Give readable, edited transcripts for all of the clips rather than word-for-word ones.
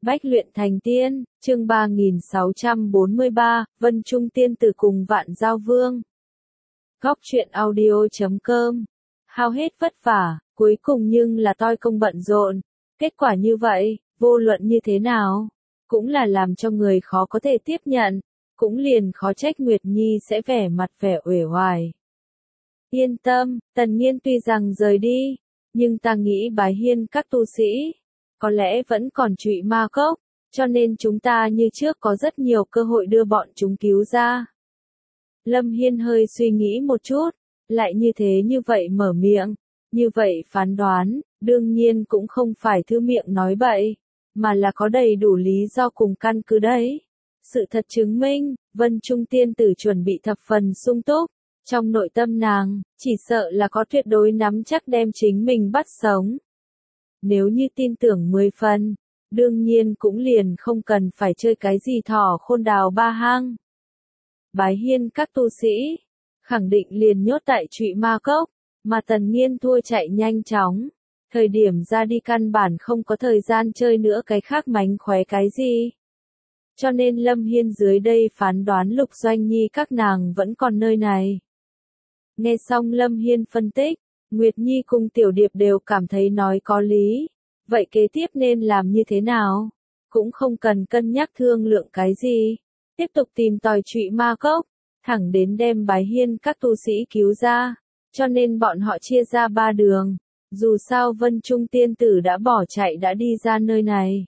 Bách luyện thành tiên, chương 3643, Vân Trung tiên tử cùng Vạn Giao Vương. Góc truyện audio.com. Hao hết vất vả, cuối cùng nhưng là toi công bận rộn. Kết quả như vậy, vô luận như thế nào, cũng là làm cho người khó có thể tiếp nhận, cũng liền khó trách Nguyệt Nhi sẽ vẻ mặt vẻ uể oải. Yên tâm, Tần Nghiên tuy rằng rời đi, nhưng ta nghĩ Bái Hiên các tu sĩ có lẽ vẫn còn trụy ma cốc, cho nên chúng ta như trước có rất nhiều cơ hội đưa bọn chúng cứu ra. Lâm Hiên hơi suy nghĩ một chút, lại như vậy mở miệng, như vậy phán đoán, đương nhiên cũng không phải thư miệng nói bậy, mà là có đầy đủ lý do cùng căn cứ đấy. Sự thật chứng minh, Vân Trung tiên tử chuẩn bị thập phần sung túc, trong nội tâm nàng, chỉ sợ là có tuyệt đối nắm chắc đem chính mình bắt sống. Nếu như tin tưởng 10 phần, đương nhiên cũng liền không cần phải chơi cái gì thỏ khôn đào ba hang. Bái Hiên các tu sĩ, khẳng định liền nhốt tại trụy ma cốc, mà Tần Nghiên thua chạy nhanh chóng. Thời điểm ra đi căn bản không có thời gian chơi nữa cái khác mánh khóe cái gì. Cho nên Lâm Hiên dưới đây phán đoán Lục Doanh Nhi các nàng vẫn còn nơi này. Nghe xong Lâm Hiên phân tích, Nguyệt Nhi cùng Tiểu Điệp đều cảm thấy nói có lý. Vậy kế tiếp nên làm như thế nào? Cũng không cần cân nhắc thương lượng cái gì. Tiếp tục tìm tòi trụy ma cốc, thẳng đến đem Bái Hiên các tu sĩ cứu ra. Cho nên bọn họ chia ra 3 đường. Dù sao Vân Trung tiên tử đã bỏ chạy đã đi ra nơi này.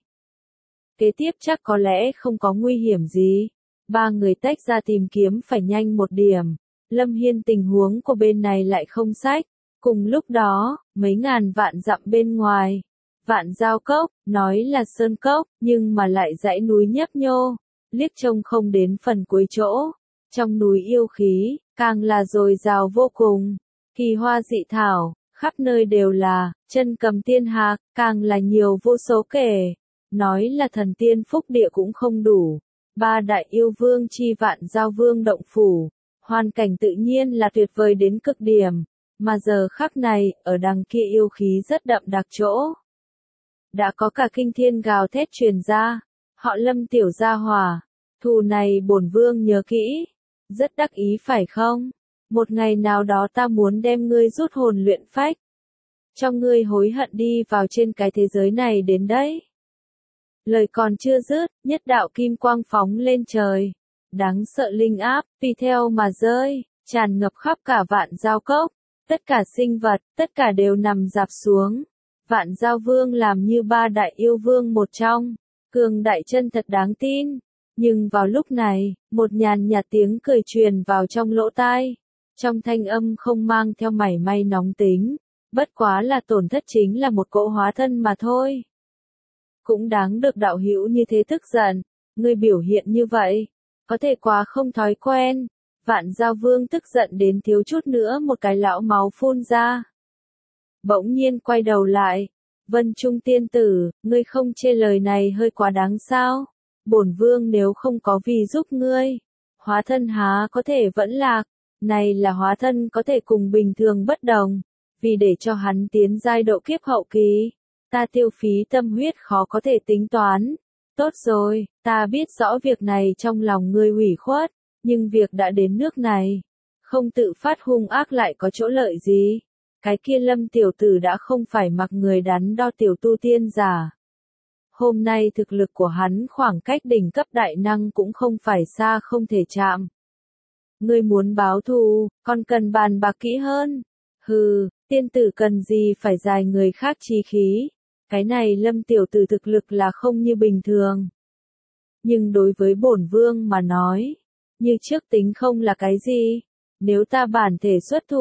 Kế tiếp chắc có lẽ không có nguy hiểm gì. 3 người tách ra tìm kiếm phải nhanh một điểm. Lâm Hiên tình huống của bên này lại không sách. Cùng lúc đó, mấy ngàn vạn dặm bên ngoài, Vạn Giao Cốc, nói là sơn cốc, nhưng mà lại dãy núi nhấp nhô, liếc trông không đến phần cuối chỗ. Trong núi yêu khí, càng là dồi dào vô cùng, kỳ hoa dị thảo, khắp nơi đều là, chân cầm tiên hạc, càng là nhiều vô số kể. Nói là thần tiên phúc địa cũng không đủ. 3 đại yêu vương chi Vạn Giao Vương động phủ, hoàn cảnh tự nhiên là tuyệt vời đến cực điểm. Mà giờ khắc này, ở đằng kia yêu khí rất đậm đặc chỗ. Đã có cả kinh thiên gào thét truyền ra. Họ Lâm tiểu gia hỏa, thù này bổn vương nhớ kỹ. Rất đắc ý phải không? Một ngày nào đó ta muốn đem ngươi rút hồn luyện phách. Cho ngươi hối hận đi vào trên cái thế giới này đến đấy. Lời còn chưa dứt, nhất đạo kim quang phóng lên trời. Đáng sợ linh áp, tùy theo mà rơi, tràn ngập khắp cả Vạn Giao Cốc. Tất cả sinh vật, tất cả đều nằm rạp xuống. Vạn Giao Vương làm như 3 đại yêu vương một trong, cường đại chân thật đáng tin. Nhưng vào lúc này, một nhàn nhạt tiếng cười truyền vào trong lỗ tai. Trong thanh âm không mang theo mảy may nóng tính, bất quá là tổn thất chính là một cỗ hóa thân mà thôi. Cũng đáng được đạo hữu như thế tức giận, ngươi biểu hiện như vậy, có thể quá không thói quen. Vạn Giao Vương tức giận đến thiếu chút nữa một cái lão máu phun ra. Bỗng nhiên quay đầu lại. Vân Trung tiên tử, ngươi không chê lời này hơi quá đáng sao? Bổn vương nếu không có vì giúp ngươi, hóa thân há có thể vẫn lạc. Này là hóa thân có thể cùng bình thường bất đồng. Vì để cho hắn tiến giai độ kiếp hậu kỳ, ta tiêu phí tâm huyết khó có thể tính toán. Tốt rồi, ta biết rõ việc này trong lòng ngươi ủy khuất. Nhưng việc đã đến nước này, không tự phát hung ác lại có chỗ lợi gì. Cái kia Lâm tiểu tử đã không phải mặc người đắn đo tiểu tu tiên giả. Hôm nay thực lực của hắn khoảng cách đỉnh cấp đại năng cũng không phải xa không thể chạm. Ngươi muốn báo thù, còn cần bàn bạc kỹ hơn. Hừ, tiên tử cần gì phải dài người khác chi khí. Cái này Lâm tiểu tử thực lực là không như bình thường. Nhưng đối với bổn vương mà nói, như trước tính không là cái gì. Nếu ta bản thể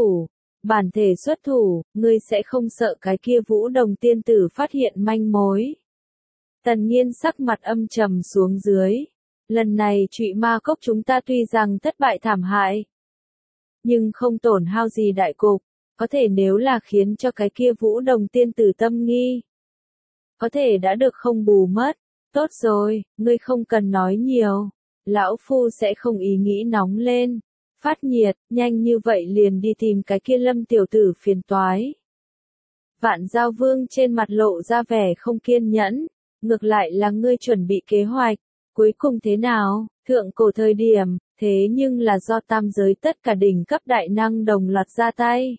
xuất thủ, ngươi sẽ không sợ cái kia Vũ Đồng tiên tử phát hiện manh mối. Tần Nghiên sắc mặt âm trầm xuống dưới. Lần này trụy ma cốc chúng ta tuy rằng thất bại thảm hại, nhưng không tổn hao gì đại cục. Có thể nếu là khiến cho cái kia Vũ Đồng tiên tử tâm nghi, có thể đã được không bù mất. Tốt rồi, ngươi không cần nói nhiều. Lão phu sẽ không ý nghĩ nóng lên, phát nhiệt, nhanh như vậy liền đi tìm cái kia Lâm tiểu tử phiền toái. Vạn Giao Vương trên mặt lộ ra vẻ không kiên nhẫn, Ngược lại là ngươi chuẩn bị kế hoạch, cuối cùng thế nào? Thượng cổ thời điểm, thế nhưng là do tam giới tất cả đỉnh cấp đại năng đồng loạt ra tay.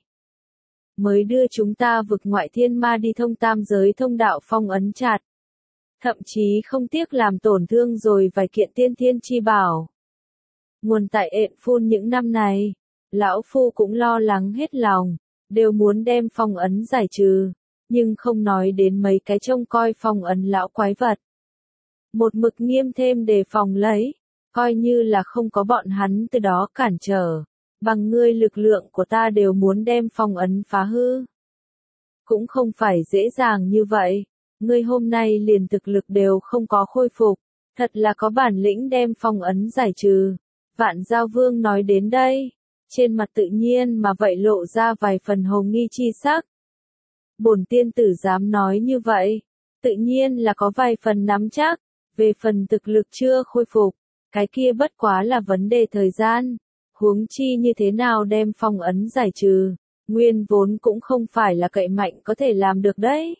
Mới đưa chúng ta vực ngoại thiên ma đi thông tam giới thông đạo phong ấn chặt. Thậm chí không tiếc làm tổn thương rồi vài kiện tiên thiên chi bảo. Nguồn tại ện phun những năm này, lão phu cũng lo lắng hết lòng, đều muốn đem phong ấn giải trừ, nhưng không nói đến mấy cái trông coi phong ấn lão quái vật. Một mực nghiêm thêm đề phòng lấy, coi như là không có bọn hắn từ đó cản trở, bằng ngươi lực lượng của ta đều muốn đem phong ấn phá hư. Cũng không phải dễ dàng như vậy, ngươi hôm nay liền thực lực đều không có khôi phục, thật là có bản lĩnh đem phong ấn giải trừ. Vạn Giao Vương nói đến đây, trên mặt tự nhiên mà vậy lộ ra vài phần hồ nghi chi sắc. Bổn tiên tử dám nói như vậy, tự nhiên là có vài phần nắm chắc, về phần thực lực chưa khôi phục, cái kia bất quá là vấn đề thời gian, huống chi như thế nào đem phong ấn giải trừ, nguyên vốn cũng không phải là cậy mạnh có thể làm được đấy.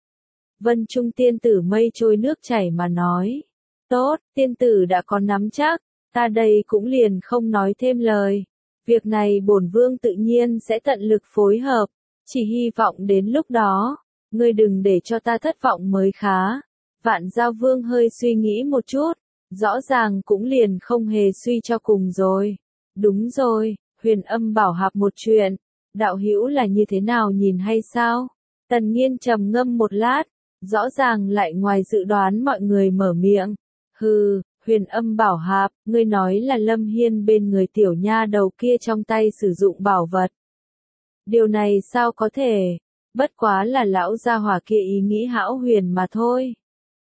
Vân Trung tiên tử mây trôi nước chảy mà nói, tốt, tiên tử đã có nắm chắc, ta đây cũng liền không nói thêm lời, việc này bổn vương tự nhiên sẽ tận lực phối hợp, chỉ hy vọng đến lúc đó, ngươi đừng để cho ta thất vọng mới khá. Vạn Giao Vương hơi suy nghĩ một chút, rõ ràng cũng liền không hề suy cho cùng rồi. Đúng rồi, Huyền Âm Bảo Hạp một chuyện, đạo hữu là như thế nào nhìn hay sao? Tần Nghiên trầm ngâm một lát, rõ ràng lại ngoài dự đoán mọi người mở miệng. Hừ, Huyền Âm Bảo Hạp, ngươi nói là Lâm Hiên bên người tiểu nha đầu kia trong tay sử dụng bảo vật. Điều này sao có thể, bất quá là lão gia hỏa kia ý nghĩ hão huyền mà thôi.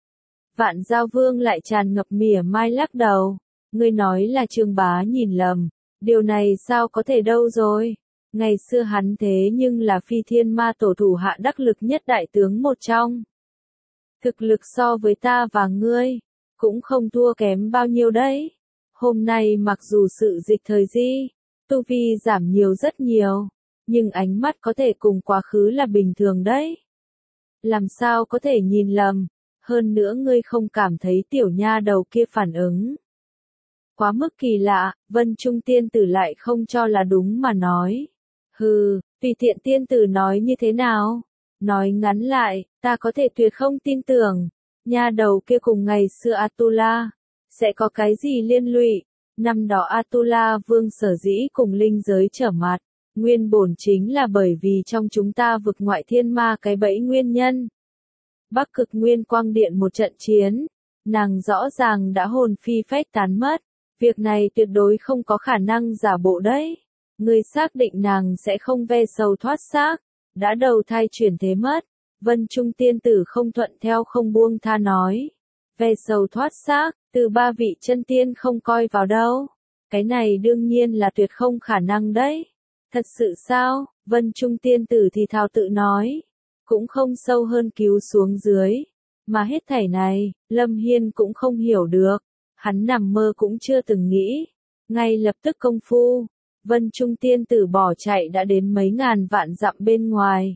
Vạn Giao Vương lại tràn ngập mỉa mai lắc đầu, ngươi nói là Trương Bá nhìn lầm, điều này sao có thể đâu rồi, ngày xưa hắn thế nhưng là Phi Thiên Ma Tổ thủ hạ đắc lực nhất đại tướng một trong. Thực lực so với ta và ngươi, cũng không thua kém bao nhiêu đấy. Hôm nay mặc dù sự dịch thời di, tu vi giảm nhiều rất nhiều, nhưng ánh mắt có thể cùng quá khứ là bình thường đấy. Làm sao có thể nhìn lầm, hơn nữa ngươi không cảm thấy tiểu nha đầu kia phản ứng. Quá mức kỳ lạ, Vân Trung tiên tử lại không cho là đúng mà nói. Hừ, tùy tiện tiên tử nói như thế nào? Nói ngắn lại, ta có thể tuyệt không tin tưởng. Nha đầu kia cùng ngày xưa Atula, sẽ có cái gì liên lụy? Năm đó Atula vương sở dĩ cùng linh giới trở mặt, nguyên bổn chính là bởi vì trong chúng ta vực ngoại thiên ma cái bẫy nguyên nhân. Bắc Cực Nguyên Quang Điện một trận chiến, nàng rõ ràng đã hồn phi phách tán mất, việc này tuyệt đối không có khả năng giả bộ đấy. Ngươi xác định nàng sẽ không ve sầu thoát xác, đã đầu thai chuyển thế mất. Vân Trung tiên tử không thuận theo không buông tha nói. Ve sầu thoát xác, từ ba vị chân tiên không coi vào đâu. Cái này đương nhiên là tuyệt không khả năng đấy. Thật sự sao? Vân Trung tiên tử thì thào tự nói. Cũng không sâu hơn cứu xuống dưới. Mà hết thảy này, Lâm Hiên cũng không hiểu được. Hắn nằm mơ cũng chưa từng nghĩ. Ngay lập tức công phu, Vân Trung tiên tử bỏ chạy đã đến mấy ngàn vạn dặm bên ngoài.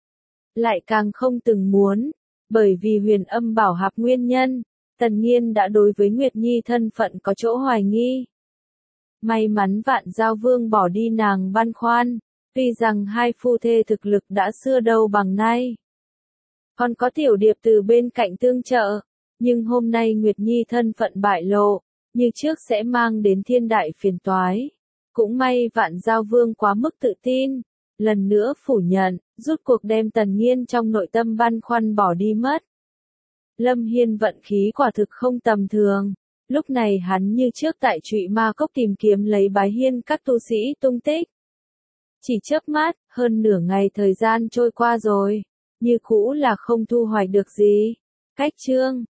Lại càng không từng muốn, bởi vì Huyền Âm Bảo Hạp nguyên nhân, Tần Nghiên đã đối với Nguyệt Nhi thân phận có chỗ hoài nghi. May mắn Vạn Giao Vương bỏ đi nàng băn khoăn, tuy rằng hai phu thê thực lực đã xưa đâu bằng nay. Còn có Tiểu Điệp từ bên cạnh tương trợ, nhưng hôm nay Nguyệt Nhi thân phận bại lộ, như trước sẽ mang đến thiên đại phiền toái. Cũng may Vạn Giao Vương quá mức tự tin, lần nữa phủ nhận, rút cuộc đem Tần Nghiên trong nội tâm băn khoăn bỏ đi mất. Lâm Hiên vận khí quả thực không tầm thường, lúc này hắn như trước tại Trụy Ma Cốc tìm kiếm lấy Bái Hiên các tu sĩ tung tích. Chỉ chớp mắt, hơn nửa ngày thời gian trôi qua rồi, như cũ là không thu hoạch được gì. Cách chương